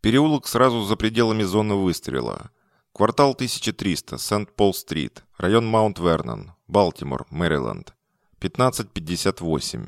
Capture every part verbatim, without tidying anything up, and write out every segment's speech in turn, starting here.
Переулок сразу за пределами зоны выстрела. Квартал тысяча триста, Сент-Пол-стрит, район Маунт-Вернон, Балтимор, Мэриленд. пятнадцать пятьдесят восемь.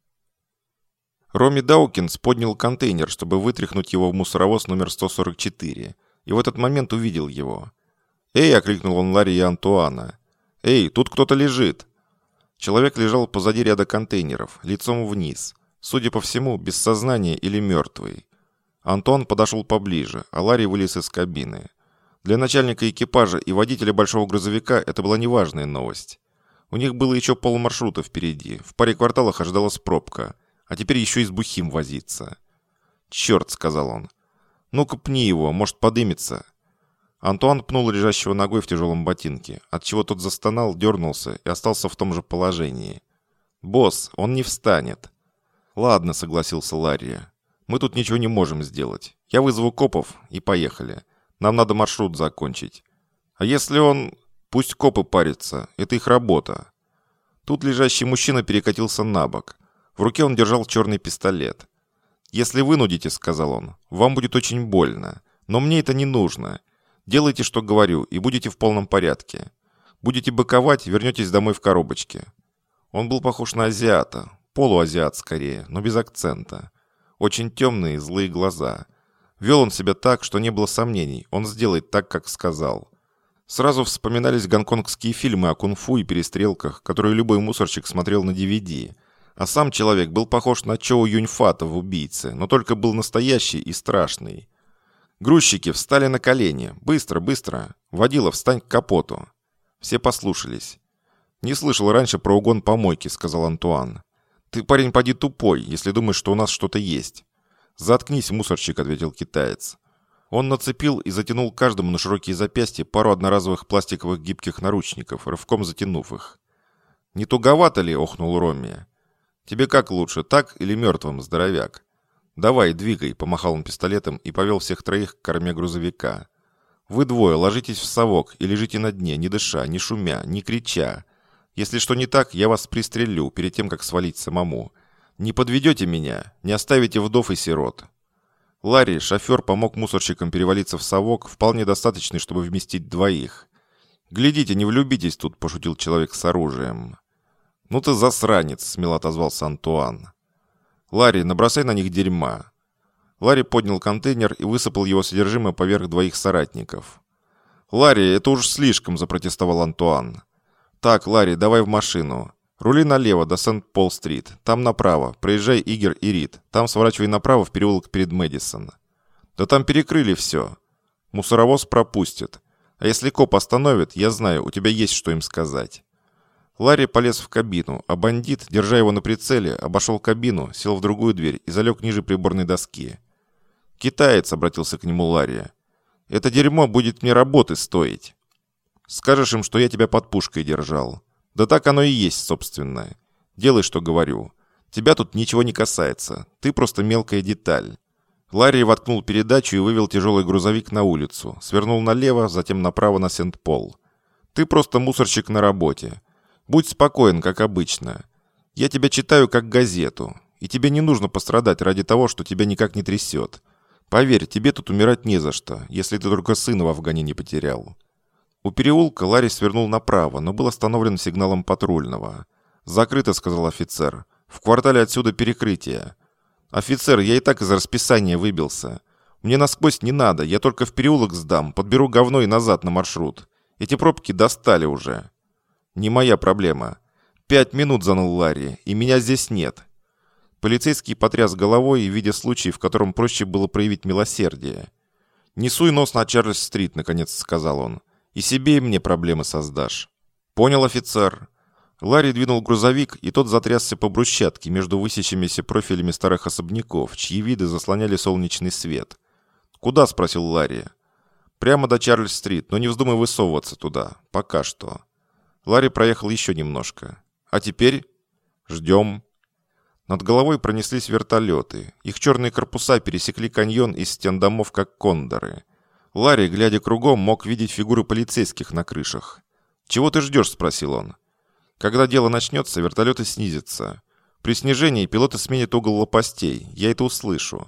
Роми Даукинс поднял контейнер, чтобы вытряхнуть его в мусоровоз номер сто сорок четыре, и в этот момент увидел его. «Эй!» — окликнул он Ларри и Антуана. «Эй, тут кто-то лежит!» Человек лежал позади ряда контейнеров, лицом вниз, судя по всему, без сознания или мертвый. Антуан подошел поближе, а Ларри вылез из кабины. Для начальника экипажа и водителя большого грузовика это была неважная новость. У них было еще полмаршрута впереди, в паре кварталах ожидалась пробка, а теперь еще и с бухим возиться. «Черт!» — сказал он. «Ну-ка пни его, может подымется». Антуан пнул лежащего ногой в тяжелом ботинке, отчего тот застонал, дернулся и остался в том же положении. «Босс, он не встанет». «Ладно», — согласился Ларри. «Мы тут ничего не можем сделать. Я вызову копов и поехали. Нам надо маршрут закончить. А если он... Пусть копы парятся, это их работа». Тут лежащий мужчина перекатился на бок. В руке он держал черный пистолет. «Если вынудите», — сказал он, — «вам будет очень больно. Но мне это не нужно. Делайте, что говорю, и будете в полном порядке. Будете быковать, вернетесь домой в коробочке». Он был похож на азиата, полуазиат скорее, но без акцента. Очень темные, злые глаза. Вел он себя так, что не было сомнений, он сделает так, как сказал. Сразу вспоминались гонконгские фильмы о кунг-фу и перестрелках, которые любой мусорщик смотрел на ди ви ди. А сам человек был похож на Чоу Юньфата в «Убийце», но только был настоящий и страшный. Грузчики встали на колени. «Быстро, быстро! Водила, встань к капоту!» Все послушались. «Не слышал раньше про угон помойки», — сказал Антуан. «Ты, парень, поди тупой, если думаешь, что у нас что-то есть». «Заткнись, мусорщик», — ответил китаец. Он нацепил и затянул каждому на широкие запястья пару одноразовых пластиковых гибких наручников, рывком затянув их. «Не туговато ли?» — охнул Ромми. «Тебе как лучше, так или мертвым, здоровяк?» «Давай, двигай», — помахал он пистолетом и повел всех троих к корме грузовика. «Вы двое ложитесь в совок и лежите на дне, не дыша, не шумя, не крича. Если что не так, я вас пристрелю перед тем, как свалить самому. Не подведете меня, не оставите вдов и сирот». Ларри, шофер, помог мусорщикам перевалиться в совок, вполне достаточный, чтобы вместить двоих. «Глядите, не влюбитесь тут», — пошутил человек с оружием. «Ну ты засранец», — смело отозвался Антуан. «Ларри, набросай на них дерьма». Ларри поднял контейнер и высыпал его содержимое поверх двоих соратников. «Ларри, это уж слишком», — запротестовал Антуан. «Так, Ларри, давай в машину. Рули налево до Сент-Пол-стрит. Там направо. Проезжай Игер и Рид. Там сворачивай направо в переулок перед Мэдисон. Да там перекрыли все. Мусоровоз пропустит. А если коп остановит, я знаю, у тебя есть что им сказать». Ларри полез в кабину, а бандит, держа его на прицеле, обошел кабину, сел в другую дверь и залег ниже приборной доски. «Китаец», — обратился к нему Ларри, — «это дерьмо будет мне работы стоить. Скажешь им, что я тебя под пушкой держал. Да так оно и есть, собственно. Делай, что говорю. Тебя тут ничего не касается. Ты просто мелкая деталь». Ларри воткнул передачу и вывел тяжелый грузовик на улицу, свернул налево, затем направо на Сент-Пол. «Ты просто мусорщик на работе. Будь спокоен, как обычно. Я тебя читаю как газету, и тебе не нужно пострадать ради того, что тебя никак не трясет. Поверь, тебе тут умирать не за что, если ты только сына в Афгане не потерял». У переулка Ларри свернул направо, но был остановлен сигналом патрульного. «Закрыто», — сказал офицер. «В квартале отсюда перекрытие». «Офицер, я и так из расписания выбился. Мне насквозь не надо, я только в переулок сдам, подберу говно и назад на маршрут. Эти пробки достали уже». «Не моя проблема». «Пять минут», — заныл Ларри, — «и меня здесь нет». Полицейский потряс головой, видя случай, в котором проще было проявить милосердие. «Не суй нос на Чарльз-стрит», — наконец сказал он. «И себе и мне проблемы создашь». «Понял, офицер». Ларри двинул грузовик, и тот затрясся по брусчатке между высящимися профилями старых особняков, чьи виды заслоняли солнечный свет. «Куда?» — спросил Ларри. «Прямо до Чарльз-стрит, но не вздумай высовываться туда. Пока что». Ларри проехал еще немножко. «А теперь?» «Ждем». Над головой пронеслись вертолеты. Их черные корпуса пересекли каньон из стен домов, как кондоры. Ларри, глядя кругом, мог видеть фигуры полицейских на крышах. «Чего ты ждешь?» — спросил он. «Когда дело начнется, вертолеты снизятся. При снижении пилоты сменят угол лопастей. Я это услышу.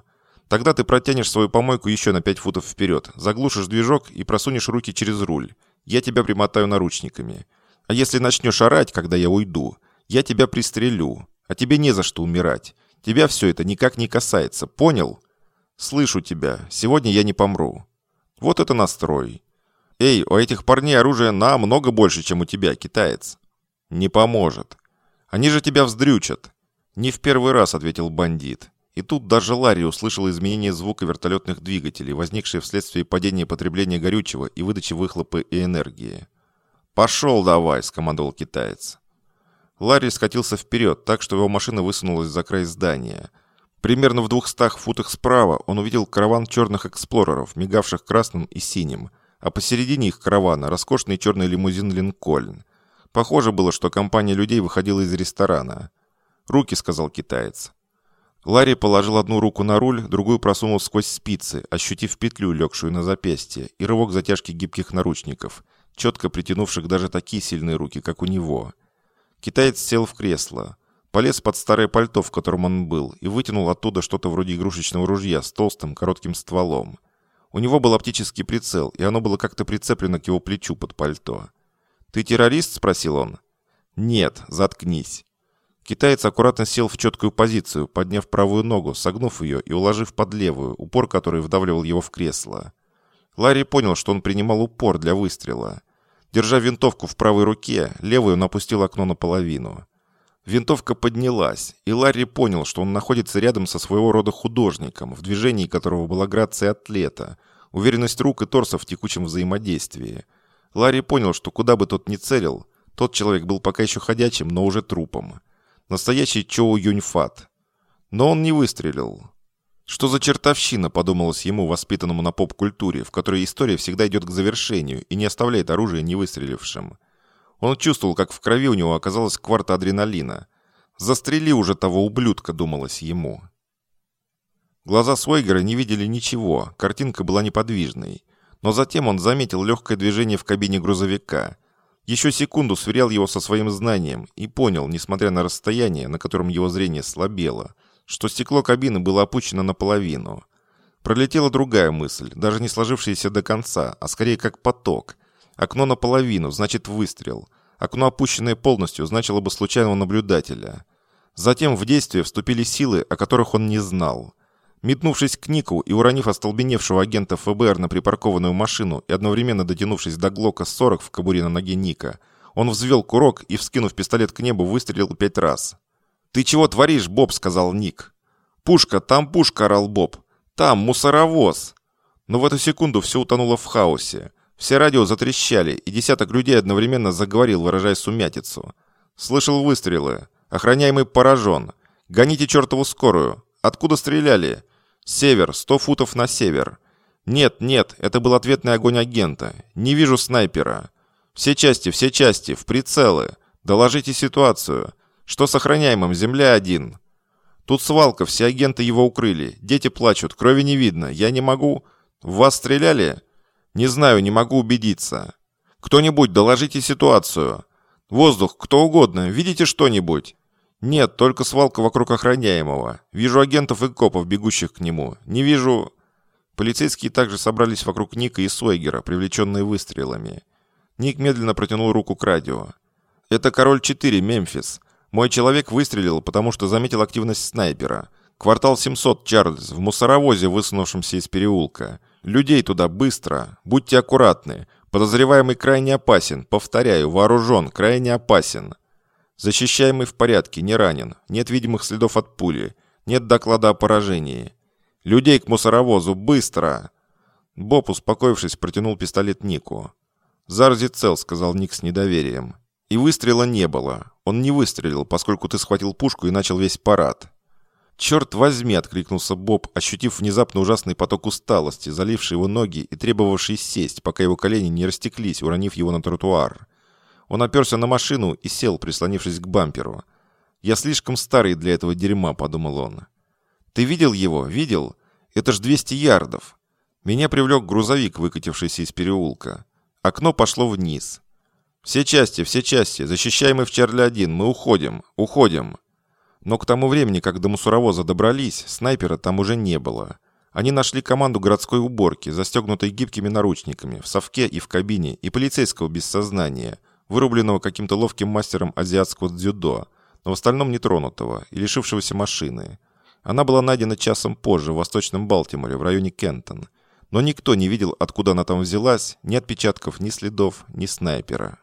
Тогда ты протянешь свою помойку еще на пять футов вперед, заглушишь движок и просунешь руки через руль. Я тебя примотаю наручниками. А если начнешь орать, когда я уйду, я тебя пристрелю. А тебе не за что умирать. Тебя все это никак не касается, понял? Слышу тебя. Сегодня я не помру. Вот это настрой. Эй, у этих парней оружие намного больше, чем у тебя, китаец. Не поможет. Они же тебя вздрючат. Не в первый раз, ответил бандит. И тут даже Ларри услышал изменение звука вертолетных двигателей, возникшие вследствие падения потребления горючего и выдачи выхлопа и энергии. «Пошел давай!» – скомандовал китаец. Ларри скатился вперед, так что его машина высунулась за край здания. Примерно в двухстах футах справа он увидел караван черных эксплореров, мигавших красным и синим, а посередине их каравана роскошный черный лимузин «Линкольн». Похоже было, что компания людей выходила из ресторана. «Руки», – сказал китаец. Ларри положил одну руку на руль, другую просунул сквозь спицы, ощутив петлю, легшую на запястье, и рывок затяжки гибких наручников, четко притянувших даже такие сильные руки, как у него. Китаец сел в кресло, полез под старое пальто, в котором он был, и вытянул оттуда что-то вроде игрушечного ружья с толстым коротким стволом. У него был оптический прицел, и оно было как-то прицеплено к его плечу под пальто. «Ты террорист?» – спросил он. «Нет, заткнись». Китаец аккуратно сел в четкую позицию, подняв правую ногу, согнув ее и уложив под левую, упор которой вдавливал его в кресло. Ларри понял, что он принимал упор для выстрела. Держа винтовку в правой руке, левую он опустил окно наполовину. Винтовка поднялась, и Ларри понял, что он находится рядом со своего рода художником, в движении которого была грация атлета, уверенность рук и торса в текучем взаимодействии. Ларри понял, что куда бы тот ни целил, тот человек был пока еще ходячим, но уже трупом. Настоящий Чоу Юньфат. Но он не выстрелил. Что за чертовщина, подумалось ему, воспитанному на поп-культуре, в которой история всегда идет к завершению и не оставляет оружие не выстрелившим. Он чувствовал, как в крови у него оказалась кварта адреналина. «Застрели уже того ублюдка», — думалось ему. Глаза Свойгера не видели ничего, картинка была неподвижной. Но затем он заметил легкое движение в кабине грузовика. Еще секунду сверял его со своим знанием и понял, несмотря на расстояние, на котором его зрение слабело, что стекло кабины было опущено наполовину. Пролетела другая мысль, даже не сложившаяся до конца, а скорее как поток. Окно наполовину, значит выстрел. Окно, опущенное полностью, значило бы случайного наблюдателя. Затем в действие вступили силы, о которых он не знал. Метнувшись к Нику и уронив остолбеневшего агента эф бэ эр на припаркованную машину и одновременно дотянувшись до Глока сорок в кобуре на ноге Ника, он взвел курок и, вскинув пистолет к небу, выстрелил пять раз. «Ты чего творишь, Боб?» — сказал Ник. «Пушка, там пушка!» — орал Боб. «Там мусоровоз!» Но в эту секунду все утонуло в хаосе. Все радио затрещали, и десяток людей одновременно заговорил, выражая сумятицу. «Слышал выстрелы. Охраняемый поражен. Гоните чертову скорую. Откуда стреляли?» «Север, сто футов на север». «Нет, нет, это был ответный огонь агента. Не вижу снайпера». «Все части, все части, в прицелы. Доложите ситуацию. Что с охраняемым? Земля один». «Тут свалка, все агенты его укрыли. Дети плачут, крови не видно. Я не могу...» «В вас стреляли?» «Не знаю, не могу убедиться». «Кто-нибудь, доложите ситуацию». «Воздух, кто угодно, видите что-нибудь?» «Нет, только свалка вокруг охраняемого. Вижу агентов и копов, бегущих к нему. Не вижу...» Полицейские также собрались вокруг Ника и Свойгера, привлеченные выстрелами. Ник медленно протянул руку к радио. «Это Король четыре, Мемфис. Мой человек выстрелил, потому что заметил активность снайпера. Квартал семьсот, Чарльз, в мусоровозе, высунувшемся из переулка. Людей туда быстро. Будьте аккуратны. Подозреваемый крайне опасен. Повторяю, вооружен, крайне опасен». Защищаемый в порядке, не ранен. Нет видимых следов от пули. Нет доклада о поражении. Людей к мусоровозу, быстро!» Боб, успокоившись, протянул пистолет Нику. «Зарзи цел», — сказал Ник с недоверием. И выстрела не было. Он не выстрелил, поскольку ты схватил пушку и начал весь парад. «Черт возьми!» — откликнулся Боб, ощутив внезапно ужасный поток усталости, заливший его ноги и требовавший сесть, пока его колени не растеклись, уронив его на тротуар. Он оперся на машину и сел, прислонившись к бамперу. «Я слишком старый для этого дерьма», — подумал он. «Ты видел его? Видел? Это ж двести ярдов». Меня привлек грузовик, выкатившийся из переулка. Окно пошло вниз. «Все части, все части, защищаемый в Чарли один, мы уходим, уходим». Но к тому времени, как до мусоровоза добрались, снайпера там уже не было. Они нашли команду городской уборки, застегнутой гибкими наручниками, в совке и в кабине, и полицейского без сознания, вырубленного каким-то ловким мастером азиатского дзюдо, но в остальном нетронутого и лишившегося машины. Она была найдена часом позже в Восточном Балтиморе, в районе Кентон. Но никто не видел, откуда она там взялась, ни отпечатков, ни следов, ни снайпера.